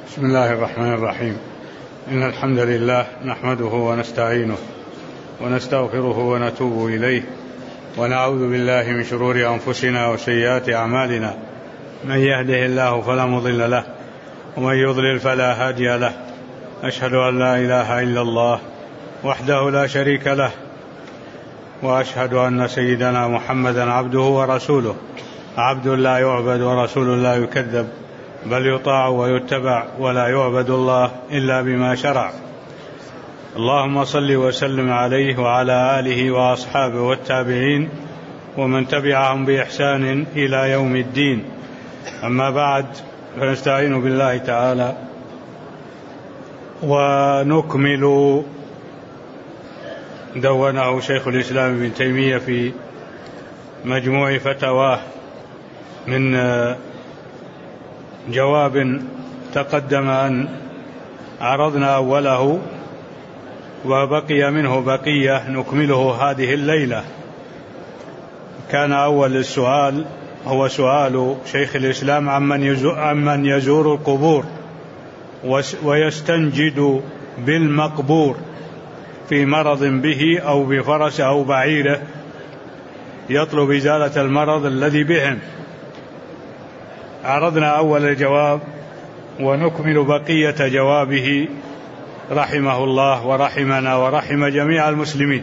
بسم الله الرحمن الرحيم. إن الحمد لله نحمده ونستعينه ونستغفره ونتوب إليه ونعوذ بالله من شرور أنفسنا وسيئات أعمالنا. من يهده الله فلا مضل له ومن يضلل فلا هادي له. أشهد أن لا إله إلا الله وحده لا شريك له، وأشهد أن سيدنا محمدا عبده ورسوله، عبد لا يعبد ورسول لا يكذب، بل يطاع ويتبع ولا يعبد الله إلا بما شرع. اللهم صل وسلم عليه وعلى آله وأصحابه والتابعين ومن تبعهم بإحسان إلى يوم الدين. أما بعد، فنستعين بالله تعالى ونكمل دونه شيخ الإسلام ابن تيمية في مجموع فتاواه من جواب تقدم أن عرضنا أوله وبقي منه بقية نكمله هذه الليلة. كان أول السؤال هو سؤال شيخ الإسلام عمن يزور القبور ويستنجد بالمقبور في مرض به أو بفرس أو بعيره، يطلب إزالة المرض الذي بهم. عرضنا أول الجواب ونكمل بقية جوابه رحمه الله ورحمنا ورحم جميع المسلمين.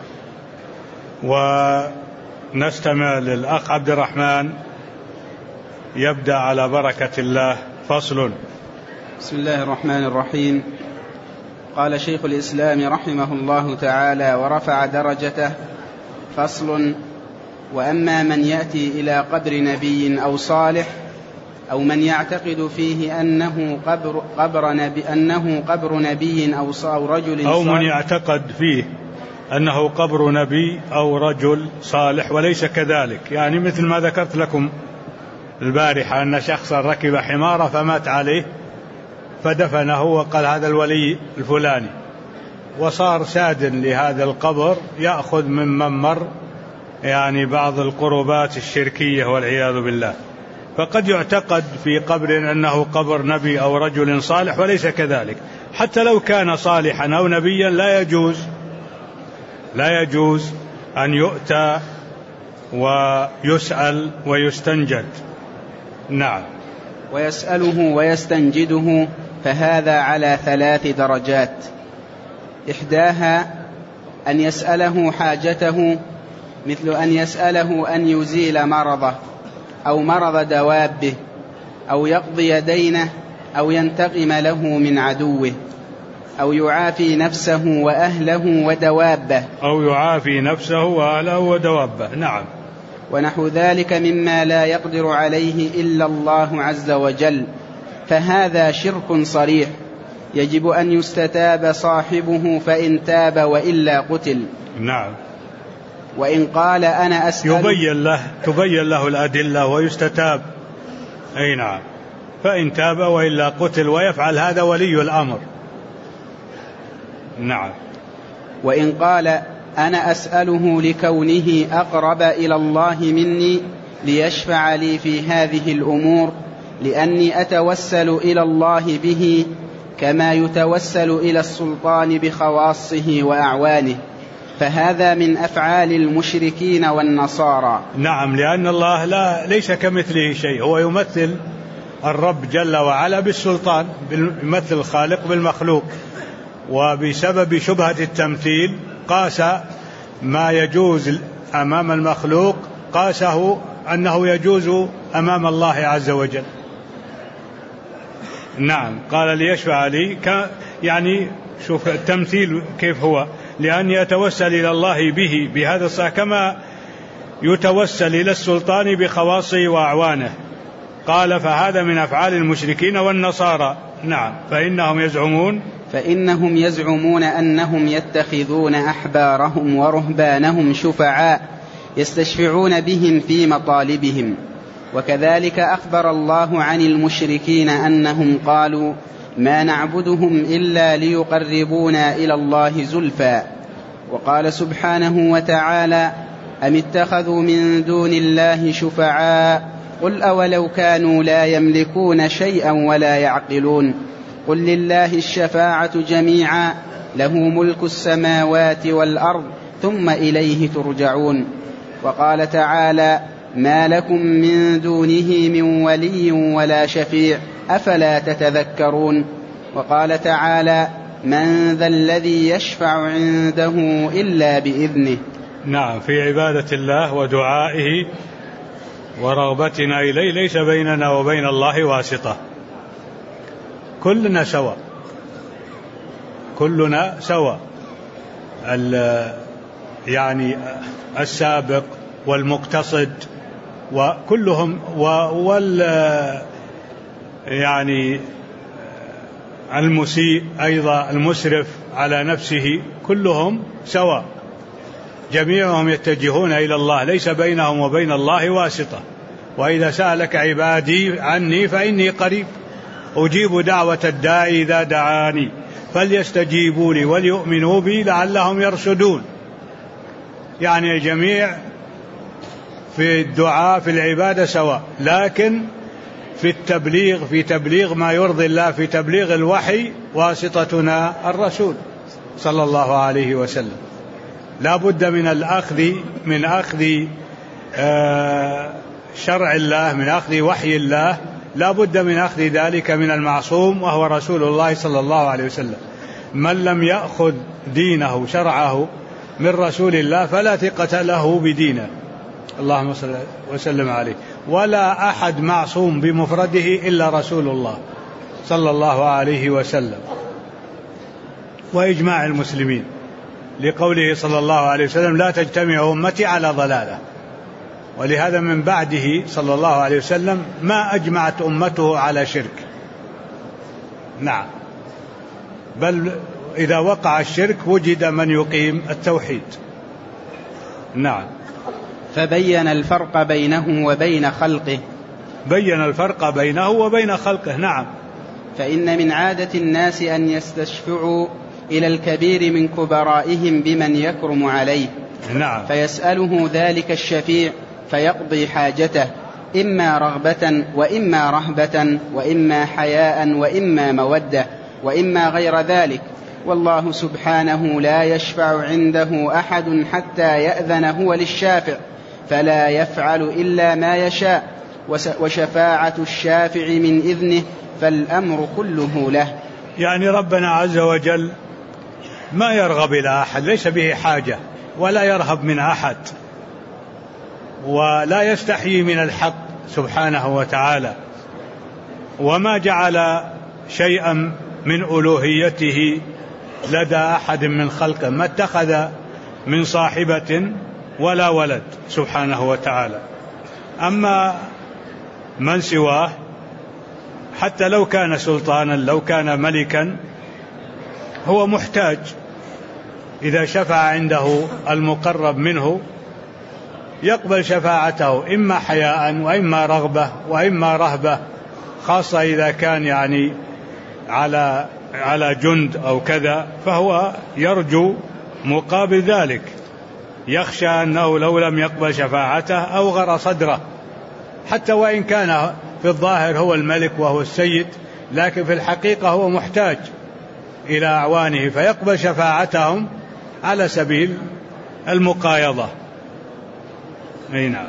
ونستمع للأخ عبد الرحمن يبدأ على بركة الله. فصل. بسم الله الرحمن الرحيم. قال شيخ الإسلام رحمه الله تعالى ورفع درجته: فصل. وأما من يأتي إلى قبر نبي أو صالح أو من يعتقد فيه أنه قبر نبي أو رجل صالح، أو من يعتقد فيه أنه قبر نبي أو رجل صالح وليس كذلك، يعني مثل ما ذكرت لكم البارحة أن شخصا ركب حمارة فمات عليه فدفنه وقال هذا الولي الفلاني، وصار ساد لهذا القبر يأخذ من مر يعني بعض القربات الشركية والعياذ بالله. فقد يعتقد في قبر أنه قبر نبي أو رجل صالح وليس كذلك، حتى لو كان صالحا أو نبيا لا يجوز أن يؤتى ويسأل ويستنجد. نعم. ويسأله ويستنجده، فهذا على 3 درجات. إحداها أن يسأله حاجته، مثل أن يسأله أن يزيل مرضه أو مرض دوابه، أو يقضي دينه، أو ينتقم له من عدوه، أو يعافي نفسه وأهله ودوابه. نعم. ونحو ذلك مما لا يقدر عليه إلا الله عز وجل، فهذا شرك صريح يجب أن يستتاب صاحبه، فإن تاب وإلا قتل. نعم. وإن قال أنا أسأل تبين له الأدلة ويستتاب. أي نعم. فإن تاب وإلا قتل، ويفعل هذا ولي الأمر. نعم. وإن قال أنا أسأله لكونه أقرب إلى الله مني ليشفع لي في هذه الأمور، لأني أتوسل إلى الله به كما يتوسل إلى السلطان بخواصه وأعوانه، فهذا من أفعال المشركين والنصارى. نعم، لأن الله ليس كمثله شيء، هو يمثل الرب جل وعلا بالسلطان، يمثل الخالق بالمخلوق، وبسبب شبهة التمثيل قاس ما يجوز أمام المخلوق قاسه أنه يجوز أمام الله عز وجل. نعم. قال ليشفع لي، يعني شوف التمثيل كيف هو، لأن يتوسل إلى الله به بهذا الصحة كما يتوسل إلى السلطان بخواصه وأعوانه. قال فهذا من أفعال المشركين والنصارى. نعم. فإنهم يزعمون أنهم يتخذون أحبارهم ورهبانهم شفعاء يستشفعون بهم في مطالبهم. وكذلك أخبر الله عن المشركين أنهم قالوا ما نعبدهم إلا ليقربونا إلى الله زلفى. وقال سبحانه وتعالى أم اتخذوا من دون الله شفعاء قل أولو كانوا لا يملكون شيئا ولا يعقلون قل لله الشفاعة جميعا له ملك السماوات والأرض ثم إليه ترجعون. وقال تعالى ما لكم من دونه من ولي ولا شفيع أفلا تتذكرون. وقال تعالى من ذا الذي يشفع عنده إلا بإذنه. نعم، في عبادة الله ودعائه ورغبتنا إليه ليس بيننا وبين الله واسطة، كلنا سواء، كلنا سواء، يعني السابق والمقتصد وكلهم يعني المسيء أيضا المسرف على نفسه، كلهم سواء، جميعهم يتجهون إلى الله، ليس بينهم وبين الله واسطة. وإذا سألك عبادي عني فإني قريب أجيب دعوة الداعي إذا دعاني فليستجيبوا لي وليؤمنوا بي لعلهم يرشدون. يعني الجميع في الدعاء في العبادة سواء، لكن في التبليغ، في تبليغ ما يرضي الله، في تبليغ الوحي واسطتنا الرسول صلى الله عليه وسلم. لا بد من أخذ شرع الله، من أخذ وحي الله، لا بد من أخذ ذلك من المعصوم وهو رسول الله صلى الله عليه وسلم. من لم يأخذ دينه شرعه من رسول الله فلا ثقة له بدينه، اللهم صل وسلم عليه. ولا أحد معصوم بمفرده إلا رسول الله صلى الله عليه وسلم، وإجماع المسلمين لقوله صلى الله عليه وسلم لا تجتمع أمتي على ضلالة. ولهذا من بعده صلى الله عليه وسلم ما أجمعت أمته على شرك. نعم، بل إذا وقع الشرك وجد من يقيم التوحيد. نعم. فبين الفرق بينه وبين خلقه. بين الفرق بينه وبين خلقه. نعم. فإن من عادة الناس أن يستشفعوا إلى الكبير من كبرائهم بمن يكرم عليه. نعم. فيسأله ذلك الشفيع فيقضي حاجته، إما رغبة وإما رهبة وإما حياء وإما مودة وإما غير ذلك. والله سبحانه لا يشفع عنده أحد حتى يأذن هو للشافع، فلا يفعل إلا ما يشاء، وشفاعة الشافع من إذنه، فالأمر كله له. يعني ربنا عز وجل ما يرغب إلى أحد، ليس به حاجة ولا يرهب من أحد، ولا يستحيي من الحق سبحانه وتعالى، وما جعل شيئا من ألوهيته لدى أحد من خلقه، ما اتخذ من صاحبة ولا ولد سبحانه وتعالى. أما من سواه حتى لو كان سلطانا، لو كان ملكا، هو محتاج إذا شفع عنده المقرب منه يقبل شفاعته، إما حياء وإما رغبة وإما رهبة، خاصة إذا كان يعني على جند أو كذا، فهو يرجو مقابل ذلك، يخشى أنه لو لم يقبل شفاعته أوغر صدره، حتى وإن كان في الظاهر هو الملك وهو السيد، لكن في الحقيقة هو محتاج إلى أعوانه، فيقبل شفاعتهم على سبيل المقايضة. نعم.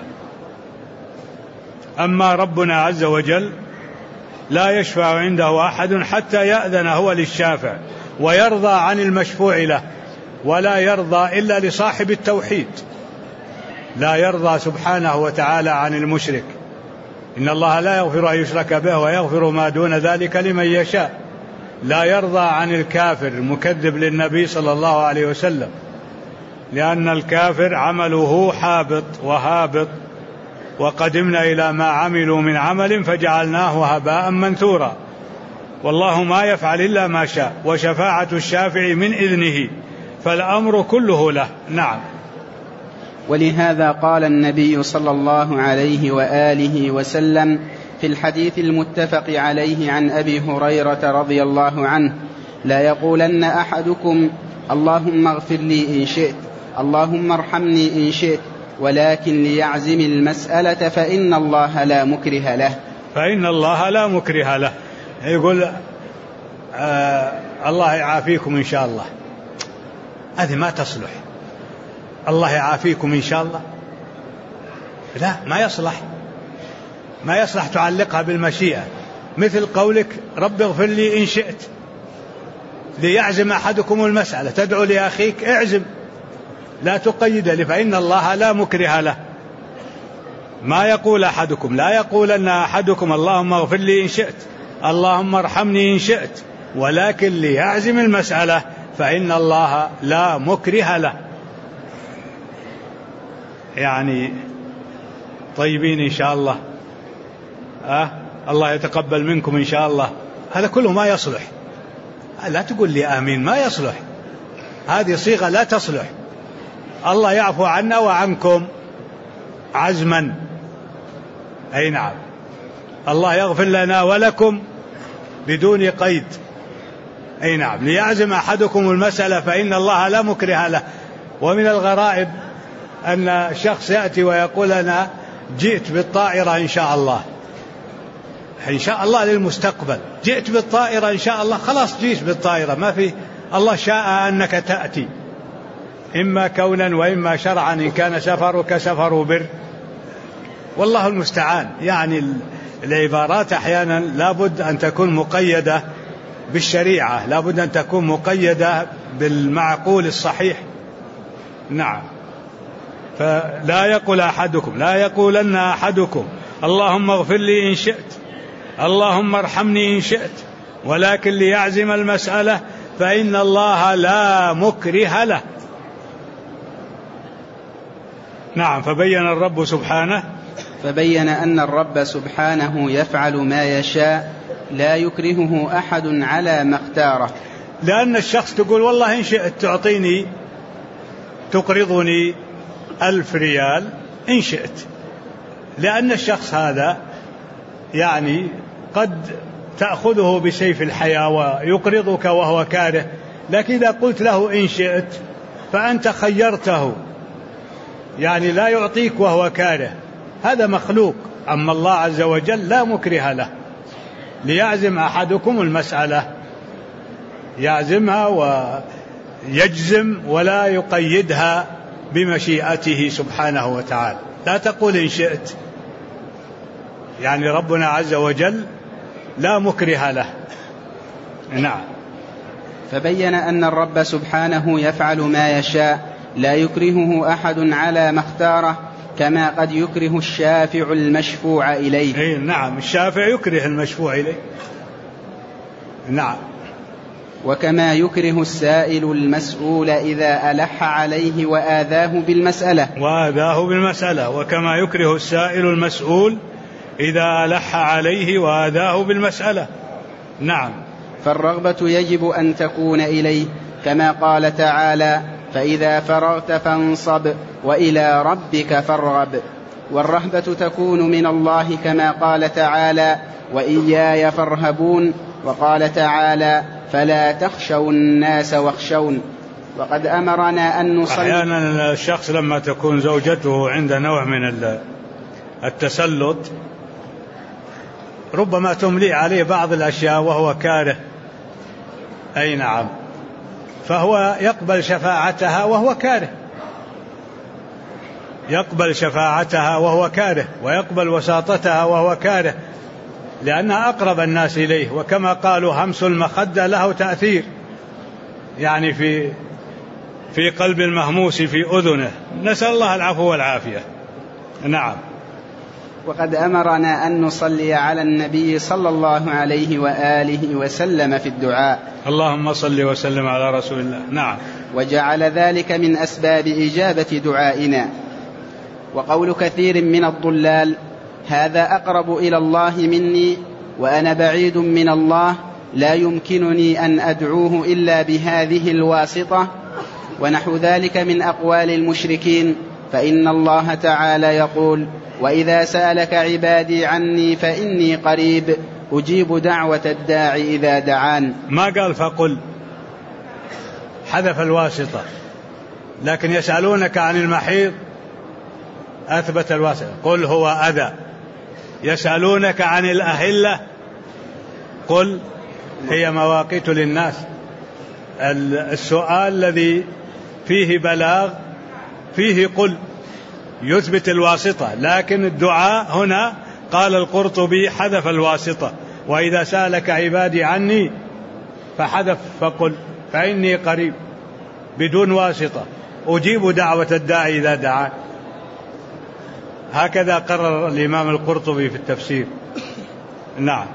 أما ربنا عز وجل لا يشفع عنده أحد حتى يأذن هو للشافع ويرضى عن المشفوع له، ولا يرضى إلا لصاحب التوحيد، لا يرضى سبحانه وتعالى عن المشرك. إن الله لا يغفر أن يشرك به ويغفر ما دون ذلك لمن يشاء. لا يرضى عن الكافر المكذب للنبي صلى الله عليه وسلم، لأن الكافر عمله حابط وهابط، وقدمنا إلى ما عملوا من عمل فجعلناه هباء منثورا. والله ما يفعل إلا ما شاء، وشفاعة الشافع من إذنه، فالأمر كله له. نعم. ولهذا قال النبي صلى الله عليه وآله وسلم في الحديث المتفق عليه عن أبي هريرة رضي الله عنه: لا يقولن أحدكم اللهم اغفر لي إن شئت، اللهم ارحمني إن شئت، ولكن ليعزم المسألة فإن الله لا مكره له. فإن الله لا مكره له. يقول الله يعافيكم إن شاء الله، هذه ما تصلح. الله يعافيكم إن شاء الله، لا، ما يصلح تعلقها بالمشيئة، مثل قولك رب اغفر لي إن شئت. ليعزم أحدكم المسألة، تدعو لأخيك اعزم، لا تقيد له، فإن الله لا مكره له. ما يقول أحدكم، لا يقول أن أحدكم اللهم اغفر لي إن شئت، اللهم ارحمني إن شئت، ولكن ليعزم المسألة فإن الله لا مكره له. يعني طيبين إن شاء الله، الله يتقبل منكم إن شاء الله، هذا كله ما يصلح. لا تقول لي آمين، ما يصلح، هذه صيغة لا تصلح. الله يعفو عنا وعنكم عزما، أي نعم، الله يغفر لنا ولكم بدون قيد، أي نعم. ليعزم أحدكم المسألة فإن الله لا مكره له. ومن الغرائب أن شخص يأتي ويقول أنا جئت بالطائرة إن شاء الله، إن شاء الله للمستقبل، جئت بالطائرة إن شاء الله، خلاص جيت بالطائرة، ما في، الله شاء أنك تأتي، إما كونا وإما شرعا، إن كان سفرك سفر بر، والله المستعان. يعني العبارات أحيانا لابد أن تكون مقيدة بالشريعة، لابد أن تكون مقيدة بالمعقول الصحيح. نعم. فلا يقول أحدكم، لا يقولن أحدكم اللهم اغفر لي إن شئت، اللهم ارحمني إن شئت، ولكن ليعزم المسألة فإن الله لا مكره له. نعم. فبين أن الرب سبحانه يفعل ما يشاء لا يكرهه أحد على ما اختاره. لأن الشخص تقول والله إن شئت تعطيني، تقرضني 1000 ريال إن شئت، لأن الشخص هذا يعني قد تأخذه بسيف الحياة ويقرضك وهو كاره، لكن إذا قلت له إن شئت فأنت خيرته، يعني لا يعطيك وهو كاره، هذا مخلوق. أما الله عز وجل لا مكره له. ليعزم أحدكم المسألة، يعزمها ويجزم ولا يقيدها بمشيئته سبحانه وتعالى. لا تقول إن شئت، يعني ربنا عز وجل لا مكره له. نعم. فبين أن الرب سبحانه يفعل ما يشاء لا يكرهه أحد على ما اختاره، كما قد يكره الشافع المشفوع إليه. نعم، الشافع يكره المشفوع إليه. نعم. وكما يكره السائل المسؤول إذا ألح عليه وآذاه بالمسألة. وكما يكره السائل المسؤول إذا ألح عليه وآذاه بالمسألة. نعم. فالرغبة يجب أن تكون إليه، كما قال تعالى فإذا فرغت فانصب وإلى ربك فارغب. والرهبة تكون من الله، كما قال تعالى وإياي فارهبون، وقال تعالى فلا تخشوا الناس واخشون. وقد أمرنا أن نصلي. أحيانا الشخص لما تكون زوجته عند نوع من التسلط ربما تملي عليه بعض الأشياء وهو كاره، أي نعم، فهو يقبل شفاعتها وهو كاره، يقبل شفاعتها وهو كاره، ويقبل وساطتها وهو كاره، لأنها أقرب الناس إليه. وكما قالوا همس المخدة له تأثير، يعني في قلب المهموس في أذنه. نسأل الله العفو والعافية. نعم. وقد أمرنا أن نصلي على النبي صلى الله عليه وآله وسلم في الدعاء. اللهم صل وسلم على رسول الله. نعم. وجعل ذلك من أسباب إجابة دعائنا. وقول كثير من الضلال هذا أقرب إلى الله مني وأنا بعيد من الله، لا يمكنني أن أدعوه إلا بهذه الواسطة، ونحو ذلك من أقوال المشركين. فإن الله تعالى يقول وإذا سألك عبادي عني فإني قريب أجيب دعوة الداعي إذا دعان. ما قال فقل، حذف الواسطة. لكن يسألونك عن المحيض أثبت الواسطة. قل هو أذى. يسألونك عن الأهلة قل هي مواقيت للناس. السؤال الذي فيه بلاغ فيه قل يثبت الواسطة، لكن الدعاء هنا قال القرطبي حذف الواسطة، وإذا سألك عبادي عني فحذف فقل فإني قريب بدون واسطة أجيب دعوة الداعي إذا دعا. هكذا قرر الإمام القرطبي في التفسير. نعم.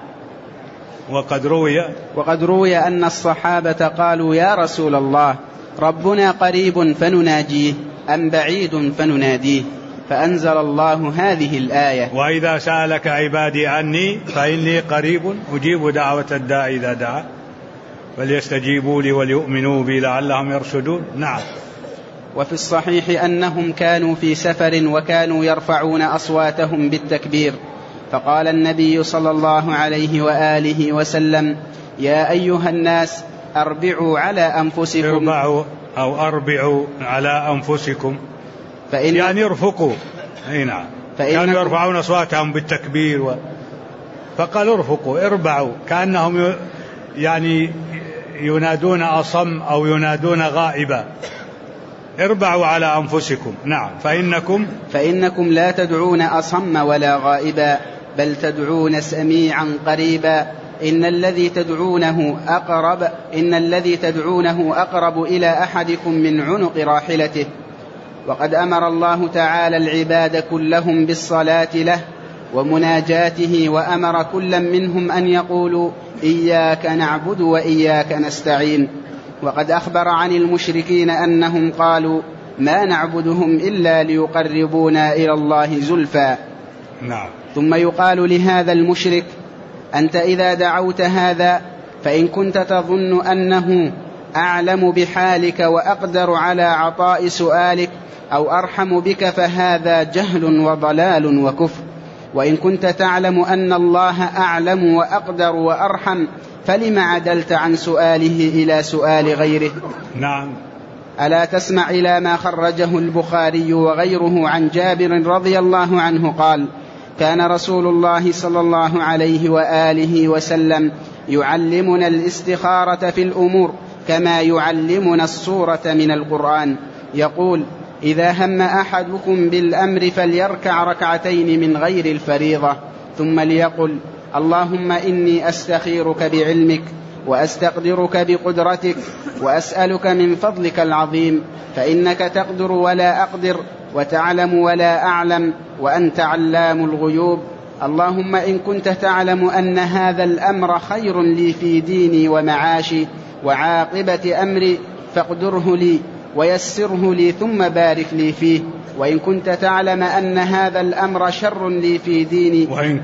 وقد روي أن الصحابة قالوا يا رسول الله ربنا قريب فنناجيه أم بعيد فنناديه، فأنزل الله هذه الآية وإذا سألك عبادي عني فإني قريب أجيب دعوة الداعي إذا دعا فليستجيبوا لي وليؤمنوا بي لعلهم يرشدون. نعم. وفي الصحيح أنهم كانوا في سفر وكانوا يرفعون أصواتهم بالتكبير، فقال النبي صلى الله عليه وآله وسلم يا أيها الناس أربعوا على أنفسكم. اربعوا أو أربعوا على أنفسكم يعني ارفقوا. نعم. كانوا يرفعون أصواتهم بالتكبير فقال ارفقوا اربعوا، كأنهم يعني ينادون أصم أو ينادون غائبا. اربعوا على أنفسكم. نعم. فإنكم لا تدعون أصم ولا غائبا بل تدعون سميعا قريبا، إن الذي تدعونه أقرب إلى أحدكم من عنق راحلته. وقد أمر الله تعالى العباد كلهم بالصلاة له ومناجاته، وأمر كلا منهم أن يقولوا إياك نعبد وإياك نستعين. وقد أخبر عن المشركين أنهم قالوا ما نعبدهم إلا ليقربونا إلى الله زلفى. نعم. ثم يقال لهذا المشرك أنت إذا دعوت هذا فإن كنت تظن أنه أعلم بحالك وأقدر على عطاء سؤالك أو أرحم بك فهذا جهل وضلال وكفر. وإن كنت تعلم أن الله أعلم وأقدر وأرحم فلم عدلت عن سؤاله إلى سؤال غيره. نعم. ألا تسمع إلى ما خرجه البخاري وغيره عن جابر رضي الله عنه قال كان رسول الله صلى الله عليه وآله وسلم يعلمنا الاستخارة في الأمور كما يعلمنا السورة من القرآن. يقول إذا هم أحدكم بالأمر فليركع ركعتين من غير الفريضة ثم ليقل اللهم إني أستخيرك بعلمك وأستقدرك بقدرتك وأسألك من فضلك العظيم فإنك تقدر ولا أقدر وتعلم ولا أعلم وأنت علام الغيوب. اللهم إن كنت تعلم أن هذا الأمر خير لي في ديني ومعاشي وعاقبة أمري فاقدره لي ويسره لي ثم بارك لي فيه. وإن كنت تعلم أن هذا الأمر شر لي في ديني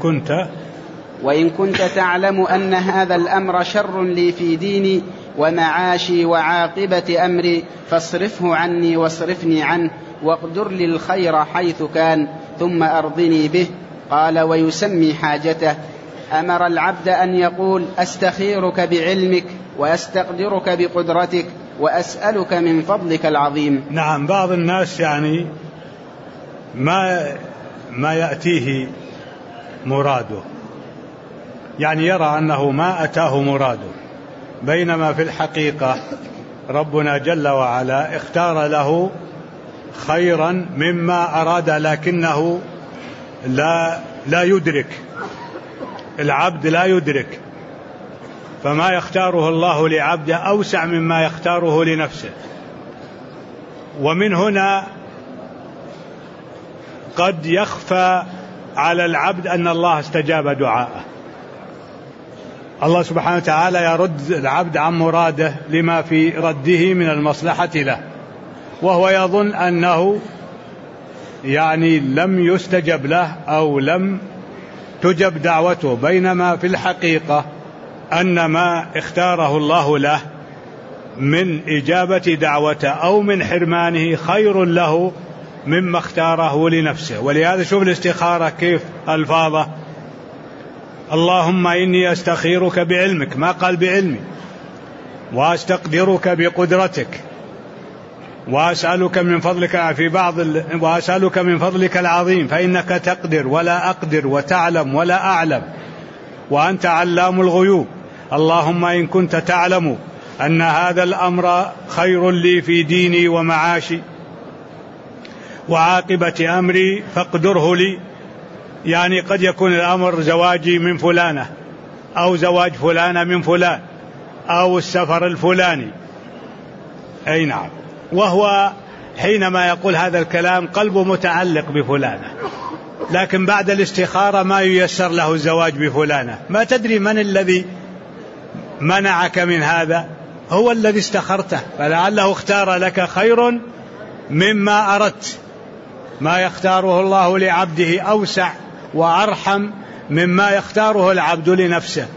وإن كنت تعلم أن هذا الأمر شر لي في ديني ومعاشي وعاقبة أمري فاصرفه عني واصرفني عنه واقدر لي الخير حيث كان ثم أرضني به. قال ويسمي حاجته. أمر العبد أن يقول أستخيرك بعلمك وأستقدرك بقدرتك وأسألك من فضلك العظيم. نعم. بعض الناس يعني ما يأتيه مراده، يعني يرى أنه ما أتاه مراده، بينما في الحقيقة ربنا جل وعلا اختار له خيرا مما أراد، لكنه لا يدرك، العبد لا يدرك، فما يختاره الله لعبده أوسع مما يختاره لنفسه. ومن هنا قد يخفى على العبد أن الله استجاب دعاءه. الله سبحانه وتعالى يرد العبد عن مراده لما في رده من المصلحة له، وهو يظن أنه يعني لم يستجب له أو لم تجب دعوته، بينما في الحقيقة أن ما اختاره الله له من إجابة دعوته أو من حرمانه خير له مما اختاره لنفسه. ولهذا شوف الاستخارة كيف ألفاظه، اللهم إني أستخيرك بعلمك، ما قال بعلمي، وأستقدرك بقدرتك، وأسألك من فضلك العظيم فإنك تقدر ولا أقدر وتعلم ولا أعلم وأنت علام الغيوب. اللهم إن كنت تعلم أن هذا الأمر خير لي في ديني ومعاشي وعاقبة أمري فاقدره لي. يعني قد يكون الأمر زواجي من فلانة أو زواج فلانة من فلان أو السفر الفلاني، أي نعم، وهو حينما يقول هذا الكلام قلبه متعلق بفلانة، لكن بعد الاستخارة ما ييسر له الزواج بفلانة. ما تدري من الذي منعك من هذا، هو الذي استخرته، فلعله اختار لك خير مما أردت. ما يختاره الله لعبده أوسع وأرحم مما يختاره العبد لنفسه.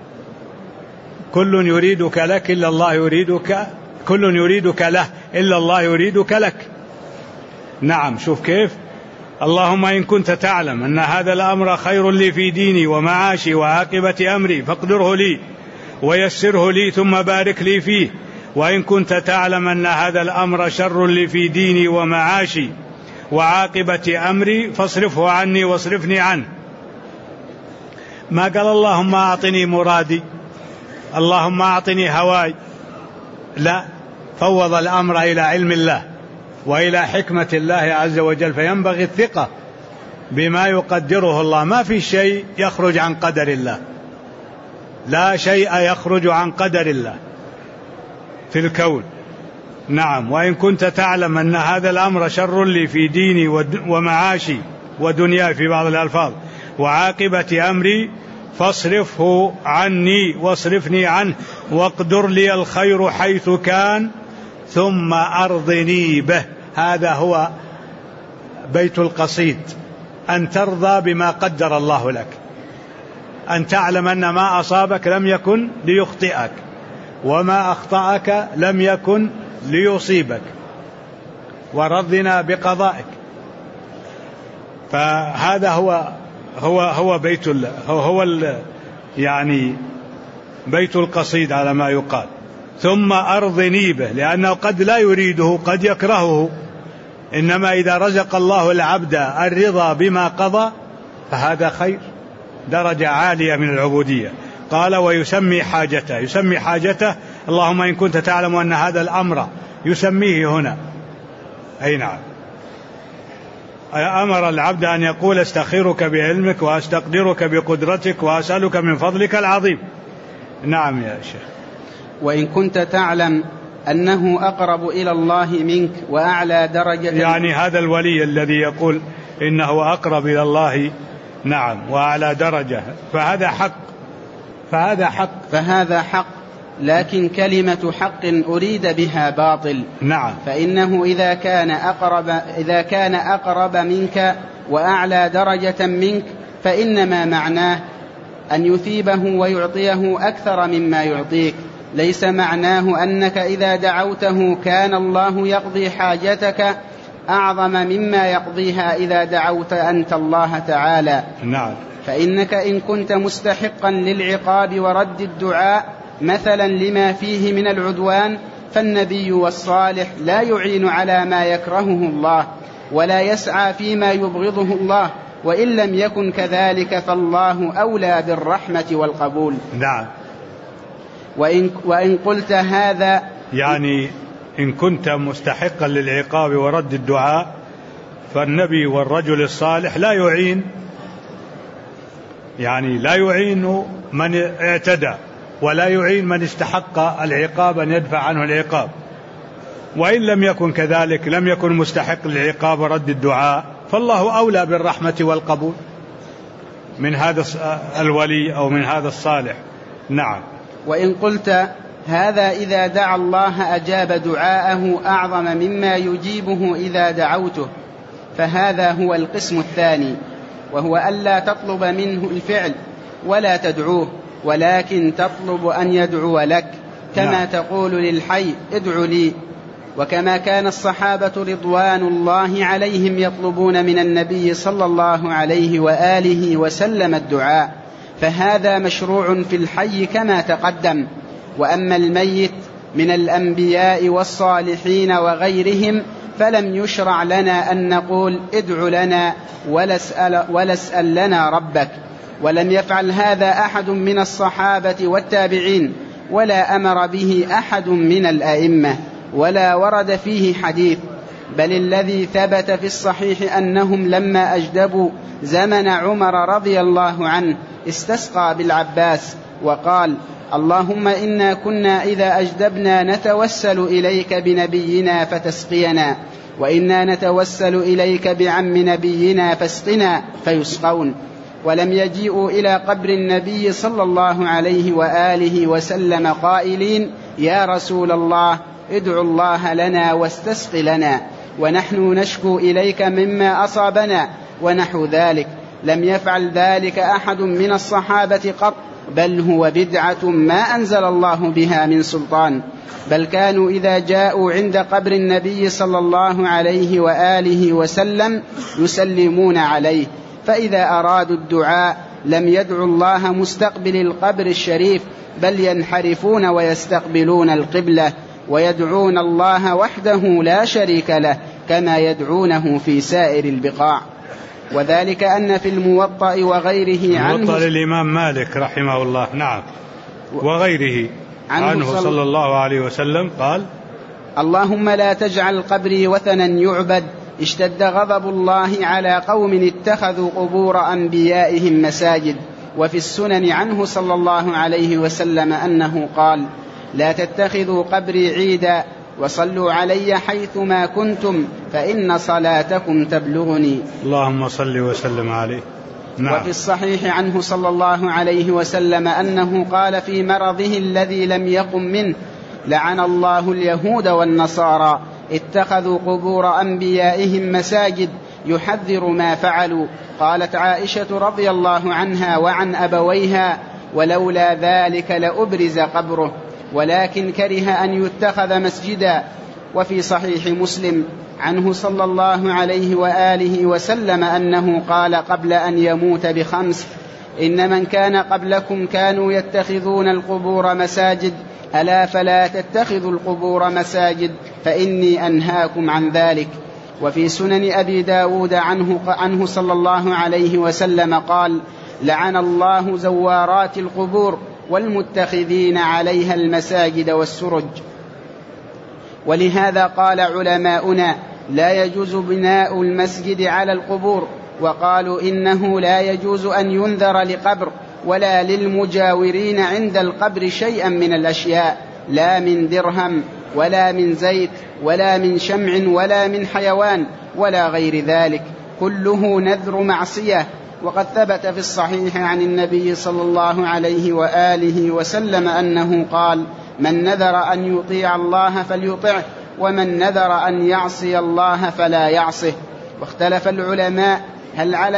كل يريدك لك إلا الله يريدك، كل يريدك له إلا الله يريدك لك. نعم، شوف كيف. اللهم إن كنت تعلم أن هذا الأمر خير لي في ديني ومعاشي وعاقبة أمري فاقدره لي ويسره لي ثم بارك لي فيه. وإن كنت تعلم أن هذا الأمر شر لي في ديني ومعاشي وعاقبة أمري فاصرفه عني واصرفني عنه. ما قال اللهم أعطني مرادي، اللهم أعطني هواي، لا، فوض الأمر إلى علم الله وإلى حكمة الله عز وجل. فينبغي الثقة بما يقدره الله. ما في شيء يخرج عن قدر الله، لا شيء يخرج عن قدر الله في الكون. نعم. وإن كنت تعلم أن هذا الأمر شر لي في ديني ومعاشي ودنياي في بعض الألفاظ وعاقبة أمري فاصرفه عني واصرفني عنه واقدر لي الخير حيث كان ثم أرضني به. هذا هو بيت القصيد، أن ترضى بما قدر الله لك، أن تعلم أن ما أصابك لم يكن ليخطئك وما أخطأك لم يكن ليصيبك، ورضنا بقضائك. فهذا هو بيت يعني بيت القصيد على ما يقال. ثم أرضني به، لأنه قد لا يريده، قد يكرهه، إنما إذا رزق الله العبد الرضا بما قضى فهذا خير، درجة عالية من العبودية. قال ويسمي حاجته، يسمي حاجته. اللهم إن كنت تعلم أن هذا الأمر، يسميه هنا، أي نعم، أمر العبد أن يقول استخيرك بعلمك وأستقدرك بقدرتك وأسألك من فضلك العظيم. نعم يا شيخ. وإن كنت تعلم أنه أقرب إلى الله منك وأعلى درجة، يعني هذا الولي الذي يقول إنه أقرب إلى الله، نعم، وأعلى درجة، فهذا حق، لكن كلمة حق أريد بها باطل. نعم. فإنه إذا كان أقرب منك وأعلى درجة منك فإنما معناه أن يثيبه ويعطيه أكثر مما يعطيك، ليس معناه أنك إذا دعوته كان الله يقضي حاجتك أعظم مما يقضيها إذا دعوت أنت الله تعالى. نعم. فإنك إن كنت مستحقا للعقاب ورد الدعاء مثلا لما فيه من العدوان، فالنبي والصالح لا يعين على ما يكرهه الله ولا يسعى فيما يبغضه الله، وإن لم يكن كذلك فالله أولى بالرحمة والقبول. نعم. وإن قلت هذا، يعني إن كنت مستحقا للعقاب ورد الدعاء فالنبي والرجل الصالح لا يعين، يعني لا يعين من اعتدى ولا يعين من استحق العقاب أن يدفع عنه العقاب. وإن لم يكن كذلك، لم يكن مستحق للعقاب ورد الدعاء، فالله أولى بالرحمة والقبول من هذا الولي أو من هذا الصالح. نعم. وإن قلت هذا إذا دعا الله أجاب دعاءه أعظم مما يجيبه إذا دعوته، فهذا هو القسم الثاني، وهو ألا تطلب منه الفعل ولا تدعوه، ولكن تطلب أن يدعو لك، كما تقول للحي ادع لي. وكما كان الصحابة رضوان الله عليهم يطلبون من النبي صلى الله عليه وآله وسلم الدعاء، فهذا مشروع في الحي كما تقدم. وأما الميت من الأنبياء والصالحين وغيرهم، فلم يشرع لنا أن نقول ادع لنا ولا اسأل لنا ربك. ولم يفعل هذا أحد من الصحابة والتابعين، ولا أمر به أحد من الأئمة، ولا ورد فيه حديث. بل الذي ثبت في الصحيح أنهم لما أجدبوا زمن عمر رضي الله عنه استسقى بالعباس وقال: اللهم إنا كنا إذا أجدبنا نتوسل إليك بنبينا فتسقينا، وإنا نتوسل إليك بعم نبينا فاسقنا، فيسقون. ولم يجيئوا إلى قبر النبي صلى الله عليه وآله وسلم قائلين: يا رسول الله ادعو الله لنا واستسق لنا، ونحن نشكو إليك مما أصابنا ونحو ذلك. لم يفعل ذلك أحد من الصحابة قط، بل هو بدعة ما أنزل الله بها من سلطان. بل كانوا إذا جاءوا عند قبر النبي صلى الله عليه وآله وسلم يسلمون عليه، فإذا أرادوا الدعاء لم يدعوا الله مستقبل القبر الشريف، بل ينحرفون ويستقبلون القبلة، ويدعون الله وحده لا شريك له كما يدعونه في سائر البقاع. وذلك أن في الموطأ وغيره عنه للإمام مالك رحمه الله، نعم، وغيره عنه صلى الله عليه وسلم قال: اللهم لا تجعل قبري وثنا يعبد، اشتد غضب الله على قوم اتخذوا قبور أنبيائهم مساجد. وفي السنن عنه صلى الله عليه وسلم أنه قال: لا تتخذوا قبري عيدا، وصلوا علي حيثما كنتم، فإن صلاتكم تبلغني. اللهم صل وسلم عليه. نعم. وفي الصحيح عنه صلى الله عليه وسلم أنه قال في مرضه الذي لم يقم منه: لعن الله اليهود والنصارى اتخذوا قبور أنبيائهم مساجد، يحذر ما فعلوا. قالت عائشة رضي الله عنها وعن أبويها: ولولا ذلك لأبرز قبره، ولكن كره أن يتخذ مسجدا. وفي صحيح مسلم عنه صلى الله عليه وآله وسلم أنه قال قبل أن يموت ب5: إن من كان قبلكم كانوا يتخذون القبور مساجد، ألا فلا تتخذوا القبور مساجد، فإني أنهاكم عن ذلك. وفي سنن أبي داود عنه صلى الله عليه وسلم قال: لعن الله زوارات القبور والمتخذين عليها المساجد والسرج. ولهذا قال علماؤنا: لا يجوز بناء المسجد على القبور. وقالوا إنه لا يجوز أن ينذر لقبر ولا للمجاورين عند القبر شيئا من الأشياء، لا من درهم ولا من زيت ولا من شمع ولا من حيوان ولا غير ذلك، كله نذر معصية. وقد ثبت في الصحيح عن النبي صلى الله عليه وآله وسلم أنه قال: من نذر أن يطيع الله فليطعه، ومن نذر أن يعصي الله فلا يعصه. واختلف العلماء هل على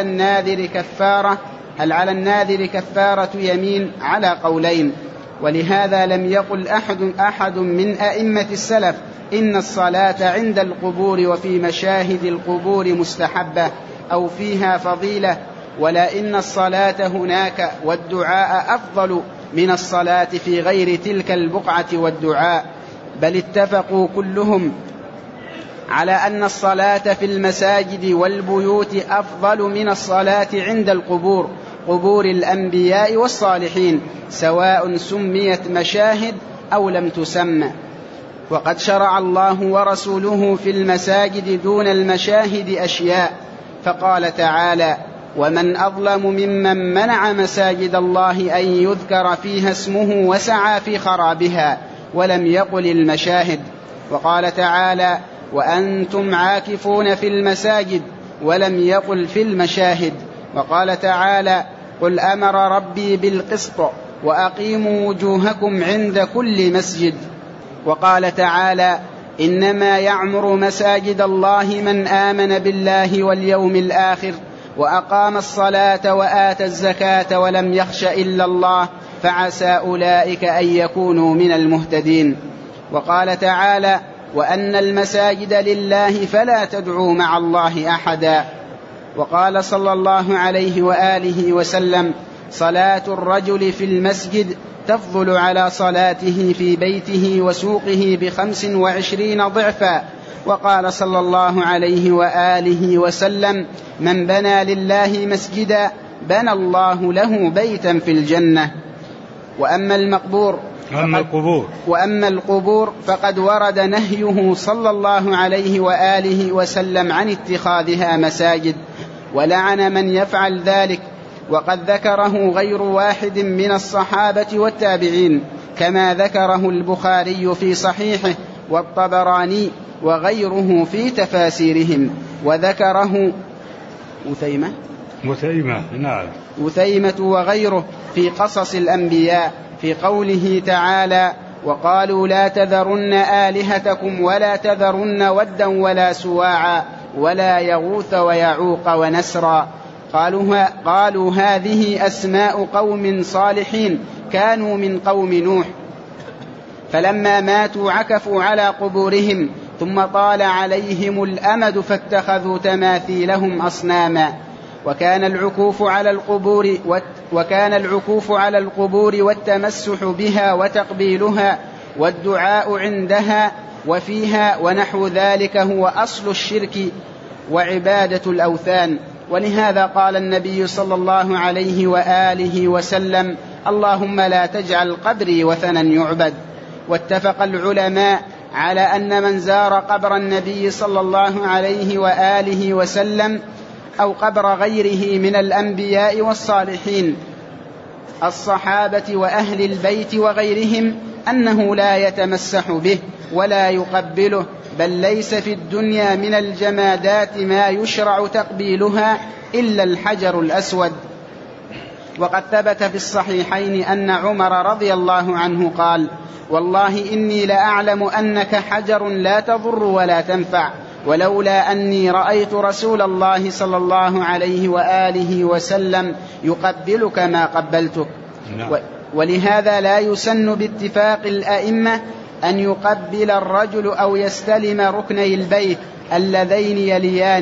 الناذر كفارة يمين على قولين. ولهذا لم يقل أحد من أئمة السلف إن الصلاة عند القبور وفي مشاهد القبور مستحبة أو فيها فضيلة، ولا إن الصلاة هناك والدعاء أفضل من الصلاة في غير تلك البقعة والدعاء. بل اتفقوا كلهم على أن الصلاة في المساجد والبيوت أفضل من الصلاة عند القبور، قبور الأنبياء والصالحين، سواء سميت مشاهد أو لم تسمى. وقد شرع الله ورسوله في المساجد دون المشاهد أشياء، فقال تعالى: ومن أظلم ممن منع مساجد الله أن يذكر فيها اسمه وسعى في خرابها ولم يقل المشاهد. وقال تعالى: وأنتم عاكفون في المساجد ولم يقل في المشاهد. وقال تعالى: قل أمر ربي بالقسط وأقيموا وجوهكم عند كل مسجد. وقال تعالى: إنما يعمر مساجد الله من آمن بالله واليوم الآخر وأقام الصلاة وآتى الزكاة ولم يخش إلا الله فعسى أولئك أن يكونوا من المهتدين. وقال تعالى: وأن المساجد لله فلا تدعوا مع الله أحدا. وقال صلى الله عليه وآله وسلم: صلاة الرجل في المسجد تفضل على صلاته في بيته وسوقه 25 ضعفا. وقال صلى الله عليه وآله وسلم: من بنى لله مسجدا بنى الله له بيتا في الجنة. وأما القبور فقد ورد نهيه صلى الله عليه وآله وسلم عن اتخاذها مساجد، ولعن من يفعل ذلك، وقد ذكره غير واحد من الصحابة والتابعين، كما ذكره البخاري في صحيحه والطبراني وغيره في تفاسيرهم. وذكره أثيمة وغيره في قصص الأنبياء في قوله تعالى: وقالوا لا تذرن آلهتكم ولا تذرن ودا ولا سواعا ولا يغوث ويعوق ونسرا. قالوا هذه أسماء قوم صالحين كانوا من قوم نوح، فلما ماتوا عكفوا على قبورهم، ثم طال عليهم الأمد فاتخذوا تماثيلهم أصناما. وكان العكوف على القبور والتمسح بها وتقبيلها والدعاء عندها وفيها ونحو ذلك هو أصل الشرك وعبادة الأوثان. ولهذا قال النبي صلى الله عليه وآله وسلم: اللهم لا تجعل قبري وثنا يعبد. واتفق العلماء على أن من زار قبر النبي صلى الله عليه وآله وسلم أو قبر غيره من الأنبياء والصالحين الصحابة وأهل البيت وغيرهم أنه لا يتمسح به ولا يقبله، بل ليس في الدنيا من الجمادات ما يشرع تقبيلها إلا الحجر الأسود. وقد ثبت في الصحيحين أن عمر رضي الله عنه قال: والله إني لأعلم أنك حجر لا تضر ولا تنفع، ولولا أني رأيت رسول الله صلى الله عليه وآله وسلم يقبلك ما قبلتك. ولهذا لا يسن باتفاق الأئمة أن يقبل الرجل أو يستلم ركني البيت اللذين يليان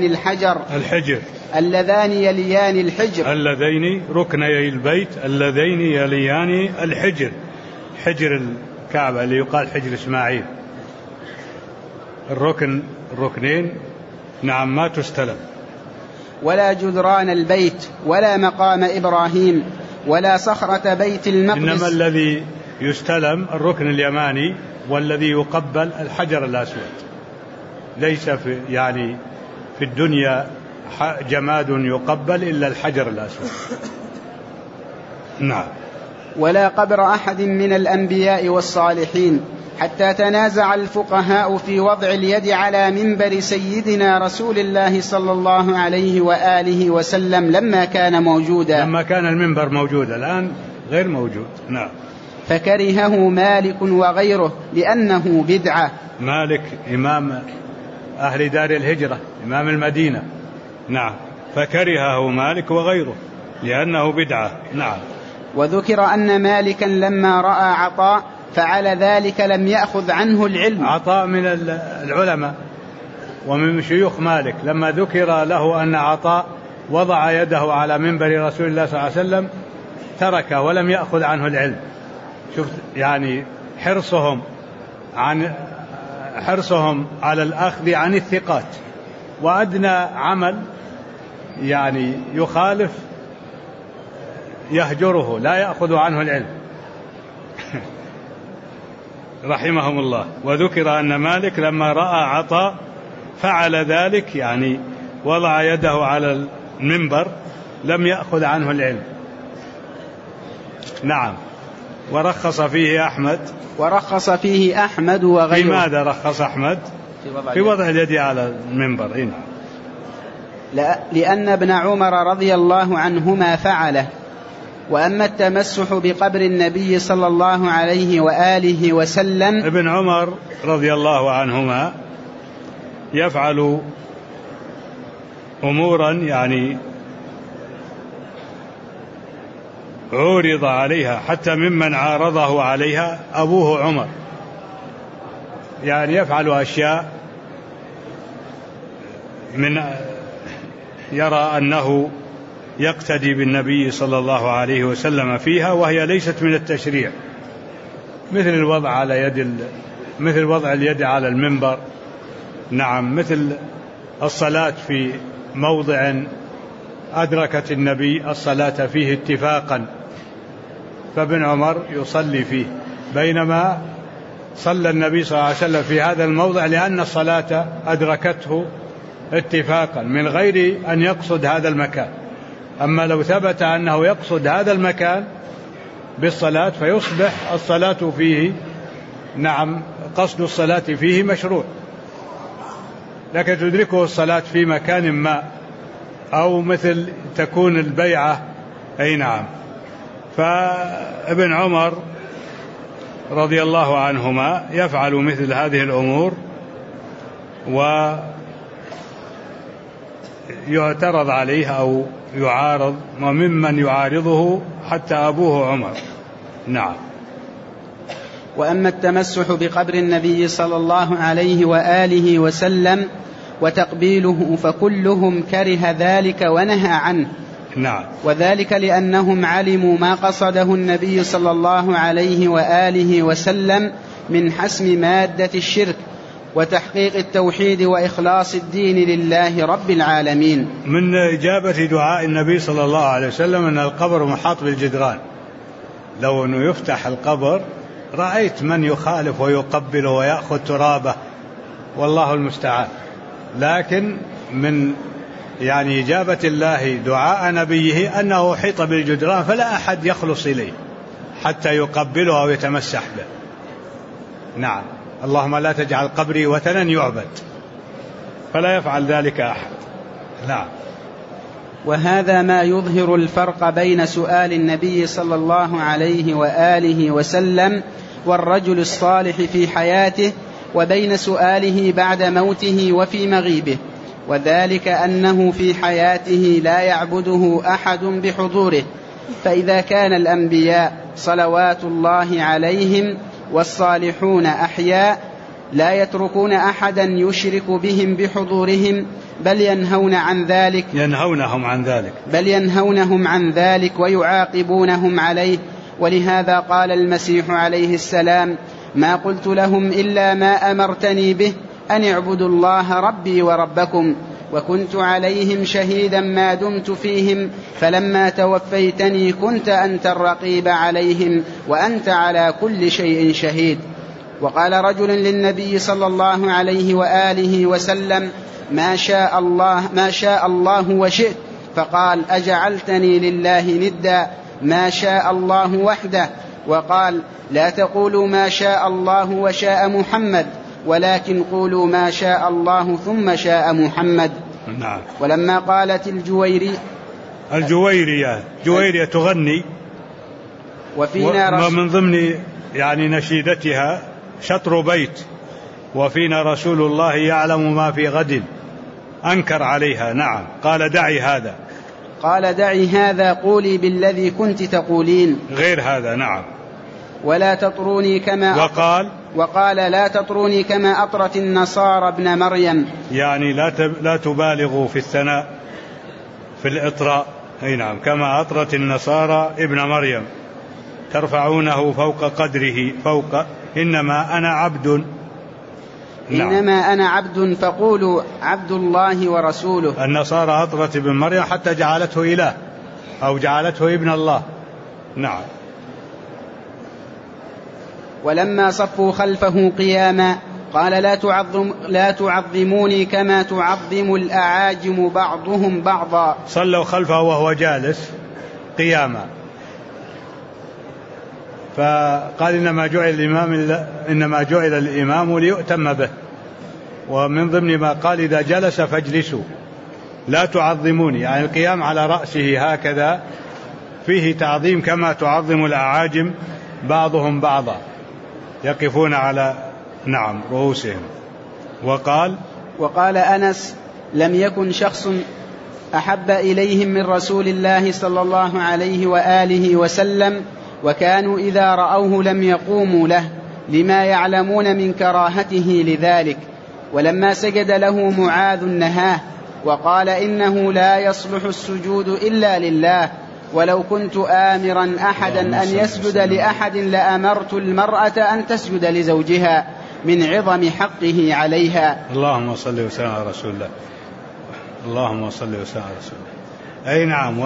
الحجر، حجر الكعبة اللي يقال حجر إسماعيل. الركنين نعم ما تستلم. ولا جدران البيت ولا مقام إبراهيم ولا صخرة بيت المقدس، إنما الذي يستلم الركن اليماني، والذي يقبل الحجر الأسود. ليس في الدنيا جماد يقبل إلا الحجر الأسود. نعم. ولا قبر أحد من الأنبياء والصالحين، حتى تنازع الفقهاء في وضع اليد على منبر سيدنا رسول الله صلى الله عليه وآله وسلم لما كان المنبر موجودا، الآن غير موجود. نعم. فكرهه مالك وغيره لأنه بدعة. مالك إمام أهل دار الهجرة، إمام المدينة. نعم. فكرهه مالك وغيره لأنه بدعة. نعم. وذكر أن مالكا لما رأى عطاء فعل ذلك لم يأخذ عنه العلم. عطاء من العلماء ومن شيوخ مالك، لما ذكر له أن عطاء وضع يده على منبر رسول الله صلى الله عليه وسلم تركه ولم يأخذ عنه العلم. شوف حرصهم على الأخذ عن الثقات، وأدنى عمل يخالف يهجره لا يأخذ عنه العلم. رحمهم الله. وذكر أن مالك لما رأى عطاء فعل ذلك، وضع يده على المنبر لم يأخذ عنه العلم. نعم. ورخص فيه أحمد وغيره. لماذا رخص أحمد؟ في وضع اليد على المنبر. لأن ابن عمر رضي الله عنهما فعله. وأما التمسح بقبر النبي صلى الله عليه وآله وسلم، ابن عمر رضي الله عنهما يفعل أمورا عورض عليها، حتى ممن عارضه عليها أبوه عمر، يفعل أشياء يرى أنه يقتدي بالنبي صلى الله عليه وسلم فيها، وهي ليست من التشريع، مثل مثل وضع اليد على المنبر، نعم، مثل الصلاة في موضع أدركت النبي الصلاة فيه اتفاقا، فابن عمر يصلي فيه، بينما صلى النبي صلى الله عليه وسلم في هذا الموضع لأن الصلاة أدركته اتفاقا من غير أن يقصد هذا المكان. أما لو ثبت أنه يقصد هذا المكان بالصلاة فيصبح الصلاة فيه، نعم، قصد الصلاة فيه مشروع، لكن تدركه الصلاة في مكان ما، أو مثل تكون البيعة، أي نعم. فابن عمر رضي الله عنهما يفعل مثل هذه الأمور ويعترض عليه أو يعارض، وممن يعارضه حتى أبوه عمر. نعم. وأما التمسح بقبر النبي صلى الله عليه وآله وسلم وتقبيله فكلهم كره ذلك ونهى عنه. نعم. وذلك لأنهم علموا ما قصده النبي صلى الله عليه وآله وسلم من حسم مادة الشرك وتحقيق التوحيد وإخلاص الدين لله رب العالمين. من إجابة دعاء النبي صلى الله عليه وسلم أن القبر محاط بالجدران، لو أنه يفتح القبر رأيت من يخالف ويقبله ويأخذ ترابه، والله المستعان. لكن من إجابة الله دعاء نبيه أنه أحيط بالجدران فلا أحد يخلص إليه حتى يقبله أو يتمسح به. نعم. اللهم لا تجعل قبري وثنا يعبد، فلا يفعل ذلك أحد. نعم. وهذا ما يظهر الفرق بين سؤال النبي صلى الله عليه وآله وسلم والرجل الصالح في حياته وبين سؤاله بعد موته وفي مغيبه، وذلك أنه في حياته لا يعبده أحد بحضوره، فإذا كان الأنبياء صلوات الله عليهم والصالحون أحياء لا يتركون أحدا يشرك بهم بحضورهم، بل ينهونهم عن ذلك ويعاقبونهم عليه. ولهذا قال المسيح عليه السلام: ما قلت لهم إلا ما أمرتني به أن اعبدوا الله ربي وربكم، وكنت عليهم شهيدا ما دمت فيهم، فلما توفيتني كنت أنت الرقيب عليهم وأنت على كل شيء شهيد. وقال رجل للنبي صلى الله عليه وآله وسلم: ما شاء الله وشئت، فقال: أجعلتني لله ندا؟ ما شاء الله وحده. وقال: لا تقولوا ما شاء الله وشاء محمد، ولكن قولوا ما شاء الله ثم شاء محمد. نعم. ولما قالت الجويرية تغني، ومن ضمن نشيدتها شطر بيت: وفينا رسول الله يعلم ما في غد، أنكر عليها. نعم. قال: دعي هذا قولي بالذي كنت تقولين غير هذا. نعم. ولا تطروني كما وقال لا تطروني كما أطرت النصارى ابن مريم، لا تبالغوا في الثناء في الإطراء. أي نعم. كما أطرت النصارى ابن مريم، ترفعونه فوق قدره إنما أنا عبد. نعم. إنما أنا عبد فقولوا عبد الله ورسوله. النصارى أطرت ابن مريم حتى جعلته إله أو جعلته ابن الله. نعم. ولما صفوا خلفه قياما قال: لا تعظموني كما تعظم الأعاجم بعضهم بعضا. صلوا خلفه وهو جالس قياما، فقال: إنما جعل الإمام ليؤتم به. ومن ضمن ما قال: إذا جلس فاجلسوا، لا تعظموني، القيام على رأسه هكذا فيه تعظيم كما تعظم الأعاجم بعضهم بعضا، يقفون على رؤوسهم. وقال أنس: لم يكن شخص أحب إليهم من رسول الله صلى الله عليه وآله وسلم، وكانوا إذا رأوه لم يقوموا له لما يعلمون من كراهته لذلك. ولما سجد له معاذ نهاه وقال: إنه لا يصلح السجود إلا لله، ولو كنت آمرا أحدا أن يسجد لأحد لأمرت المرأة أن تسجد لزوجها من عظم حقه عليها. اللهم صل وسلم على رسول الله. اللهم صل وسلم على رسول الله. أي نعم.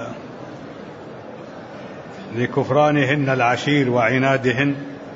لكفرانهن العشير وعنادهن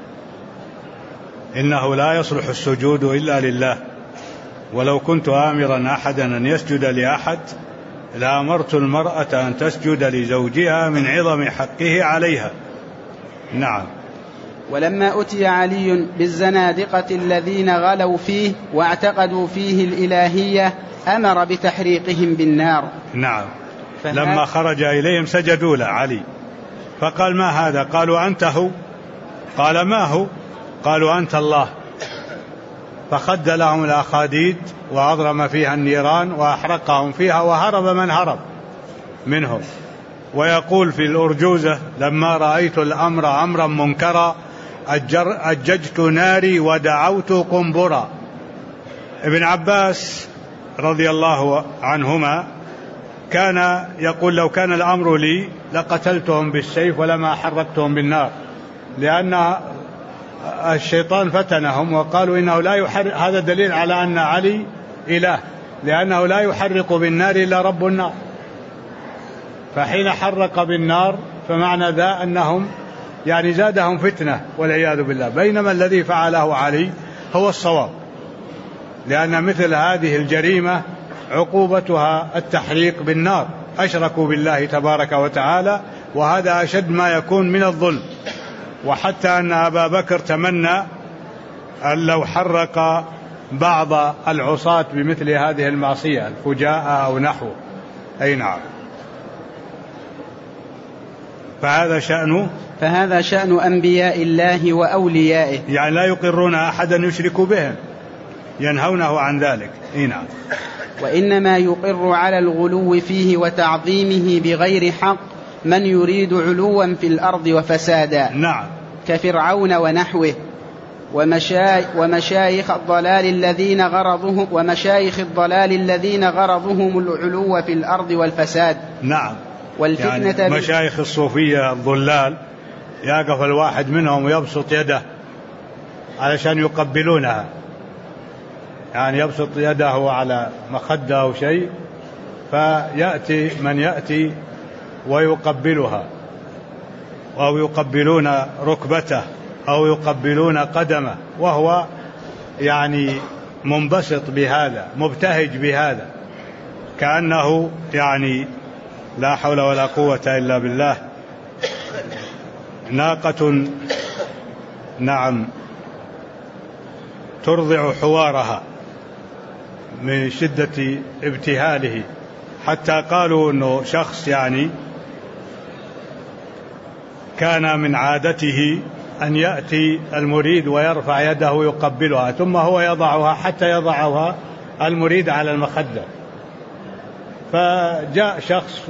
إنه لا يصلح السجود إلا لله، ولو كنت آمرا أحدا أن يسجد لأحد لأمرت المرأة أن تسجد لزوجها من عظم حقه عليها. نعم. ولما أتي علي بالزنادقة الذين غلوا فيه واعتقدوا فيه الإلهية أمر بتحريقهم بالنار. نعم. لما خرج إليهم سجدوا له علي، فقال ما هذا؟ قالوا أنت هو؟ قال ما هو؟ قالوا أنت الله. فخد لهم الأخاديد وأضرم فيها النيران وأحرقهم فيها وهرب من هرب منهم. ويقول في الأرجوزة لما رأيت الأمر أمرا منكرا أججت ناري ودعوت قنبرا. ابن عباس رضي الله عنهما كان يقول لو كان الأمر لي لقتلتهم بالسيف ولما حرقتهم بالنار، لأن الشيطان فتنهم وقالوا إنه لا يحرق. هذا دليل على أن علي إله، لأنه لا يحرق بالنار إلا رب النار، فحين حرق بالنار فمعنى ذا أنهم يعني زادهم فتنة والعياذ بالله، بينما الذي فعله علي هو الصواب، لأن مثل هذه الجريمة عقوبتها التحريق بالنار، أشركوا بالله تبارك وتعالى، وهذا أشد ما يكون من الظلم. وحتى أن أبا بكر تمنى أن لو حرق بعض العصاة بمثل هذه المعصية الفجاء أو نحوه. أي نعم. فهذا شأن أنبياء الله وأوليائه، يعني لا يقرون أحدا يشرك بهم، ينهونه عن ذلك. أي نعم. وإنما يقر على الغلو فيه وتعظيمه بغير حق من يريد علوا في الأرض وفسادا. نعم. كفرعون ونحوه ومشايخ الضلال الذين غرضهم العلو في الأرض والفساد. نعم. يعني مشايخ الصوفية الضلال يقف الواحد منهم ويبسط يده علشان يقبلونها، يعني يبسط يده على مخده أو شيء فيأتي من يأتي ويقبلها، أو يقبلون ركبته أو يقبلون قدمه، وهو يعني منبسط بهذا، مبتهج بهذا، كأنه يعني لا حول ولا قوة إلا بالله. ناقة نعم ترضع حوارها من شدة ابتهاله، حتى قالوا أنه شخص يعني كان من عادته أن يأتي المريد ويرفع يده يقبلها ثم هو يضعها حتى يضعها المريد على المخدة. فجاء شخص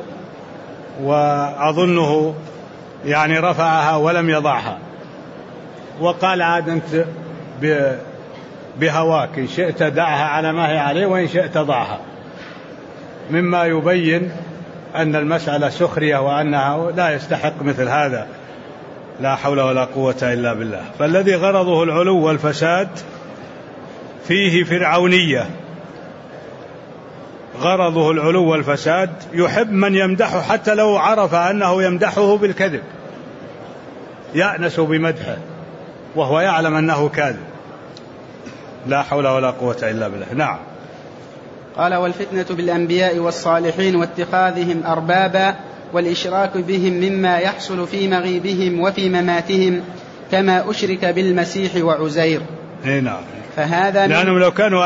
وأظنه يعني رفعها ولم يضعها، وقال عاد أنت بهواك، إن شئت دعها على ما هي عليه وإن شئت ضعها، مما يبين أن المسألة سخرية وأنها لا يستحق مثل هذا. لا حول ولا قوة إلا بالله. فالذي غرضه العلو والفساد فيه فرعونية، غرضه العلو والفساد، يحب من يمدحه حتى لو عرف أنه يمدحه بالكذب، يأنس بمدحه وهو يعلم أنه كاذب. لا حول ولا قوة إلا بالله. نعم. قال: والفتنة بالأنبياء والصالحين واتخاذهم أربابا والإشراك بهم مما يحصل في مغيبهم وفي مماتهم، كما أشرك بالمسيح وعزير. نعم. فهذا لأنهم لو كانوا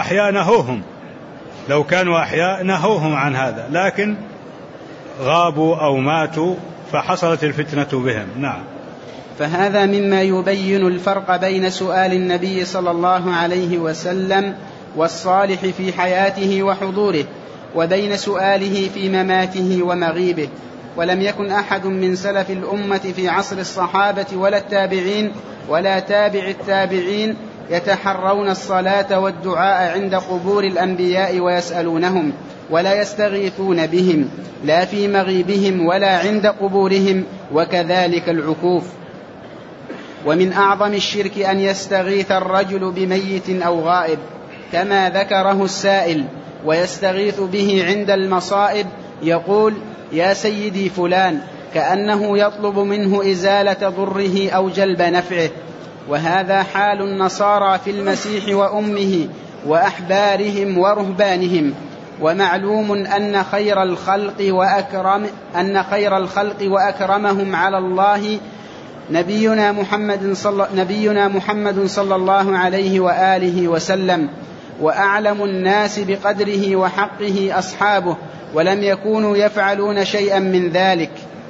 أحياء نهوهم عن هذا، لكن غابوا أو ماتوا فحصلت الفتنة بهم. نعم. فهذا مما يبين الفرق بين سؤال النبي صلى الله عليه وسلم والصالح في حياته وحضوره وبين سؤاله في مماته ومغيبه. ولم يكن أحد من سلف الأمة في عصر الصحابة ولا التابعين ولا تابع التابعين يتحرون الصلاة والدعاء عند قبور الأنبياء ويسألونهم، ولا يستغيثون بهم لا في مغيبهم ولا عند قبورهم، وكذلك العكوف. ومن أعظم الشرك أن يستغيث الرجل بميت أو غائب كما ذكره السائل، ويستغيث به عند المصائب، يقول: يا سيدي فلان، كأنه يطلب منه إزالة ضره أو جلب نفعه. وهذا حال النصارى في المسيح وأمه وأحبارهم ورهبانهم. ومعلوم أن خير الخلق وأكرمهم على الله نبينا محمد صلى الله عليه وآله وسلم، وأعلم الناس بقدره وحقه أصحابه، ولم يكونوا يفعلون شيئا من ذلك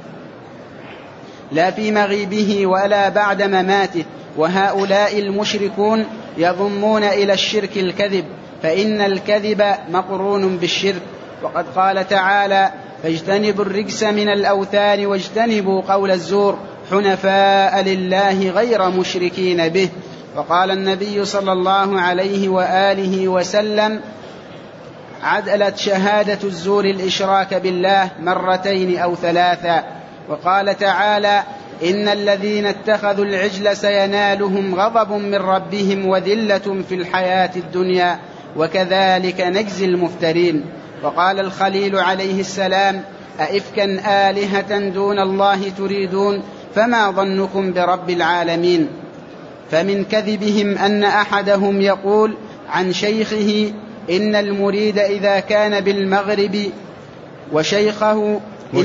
لا في مغيبه ولا بعد مماته. وهؤلاء المشركون يضمون إلى الشرك الكذب، فإن الكذب مقرون بالشرك. وقد قال تعالى: فاجتنبوا الرجس من الأوثان واجتنبوا قول الزور حنفاء لله غير مشركين به. وقال النبي صلى الله عليه وآله وسلم: عدلت شهادة الزور الإشراك بالله مرتين أو ثلاثا. وقال تعالى: إن الذين اتخذوا العجل سينالهم غضب من ربهم وذلة في الحياة الدنيا وكذلك نجزي المفترين. وقال الخليل عليه السلام: أئفكا آلهة دون الله تريدون فما ظنكم برب العالمين. فمن كذبهم أن أحدهم يقول عن شيخه: إن المريد إذا كان بالمغرب وشيخه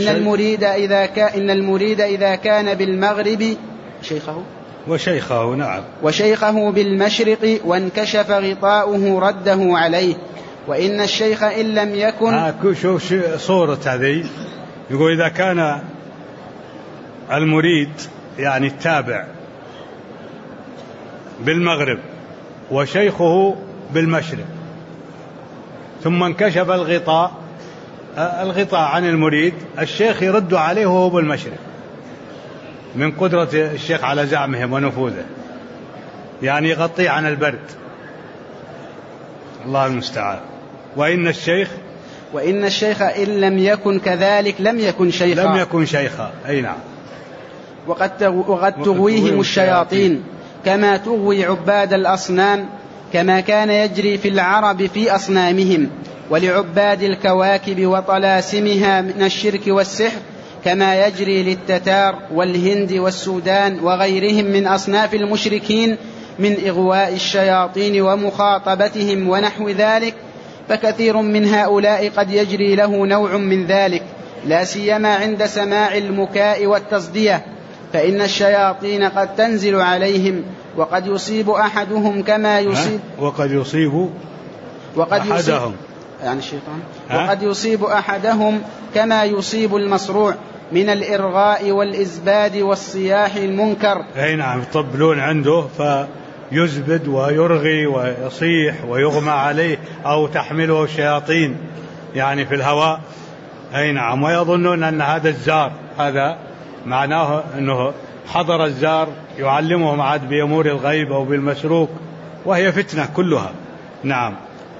إن المريد إذا كان بالمغرب وشيخه نعم وشيخه بالمشرق وانكشف غطاؤه رده عليه. وإن الشيخ إن لم يكن شوف صورة هذه، يقول إذا كان المريد يعني التابع بالمغرب وشيخه بالمشرق ثم انكشف الغطاء عن المريد، الشيخ يرد عليه وهو بالمشرق من قدرة الشيخ على زعمهم ونفوذه، يعني يغطيه عن البرد. الله المستعان. وإن الشيخ إن لم يكن كذلك لم يكن شيخا أي نعم. وقد تغويهم الشياطين كما تغوي عباد الأصنام، كما كان يجري في العرب في أصنامهم، ولعباد الكواكب وطلاسمها من الشرك والسحر، كما يجري للتتار والهند والسودان وغيرهم من أصناف المشركين من إغواء الشياطين ومخاطبتهم ونحو ذلك. فكثير من هؤلاء قد يجري له نوع من ذلك، لا سيما عند سماع المكاء والتصدية، فإن الشياطين قد تنزل عليهم، وقد يصيب أحدهم كما يصيب وقد يصيب أحدهم كما يصيب المصروع من الإرغاء والإزباد والصياح المنكر. أي نعم، يطبلون عنده فيزبد ويرغي ويصيح ويغمى عليه أو تحمله الشياطين يعني في الهواء. أي نعم، ويظنون أن هذا الزار، هذا معناه أنه حضر الزار يعلمهم عاد بأمور الغيب أو بالمسروق، وهي فتنة كلها. نعم.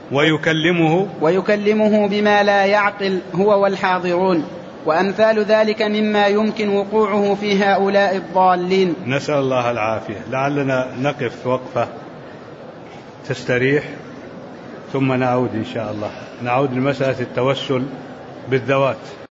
ويكلمه بما لا يعقل هو والحاضرون، وأمثال ذلك مما يمكن وقوعه في هؤلاء الضالين. نسأل الله العافية. لعلنا نقف وقفة تستريح ثم نعود إن شاء الله، نعود لمسألة التوسل بالذوات.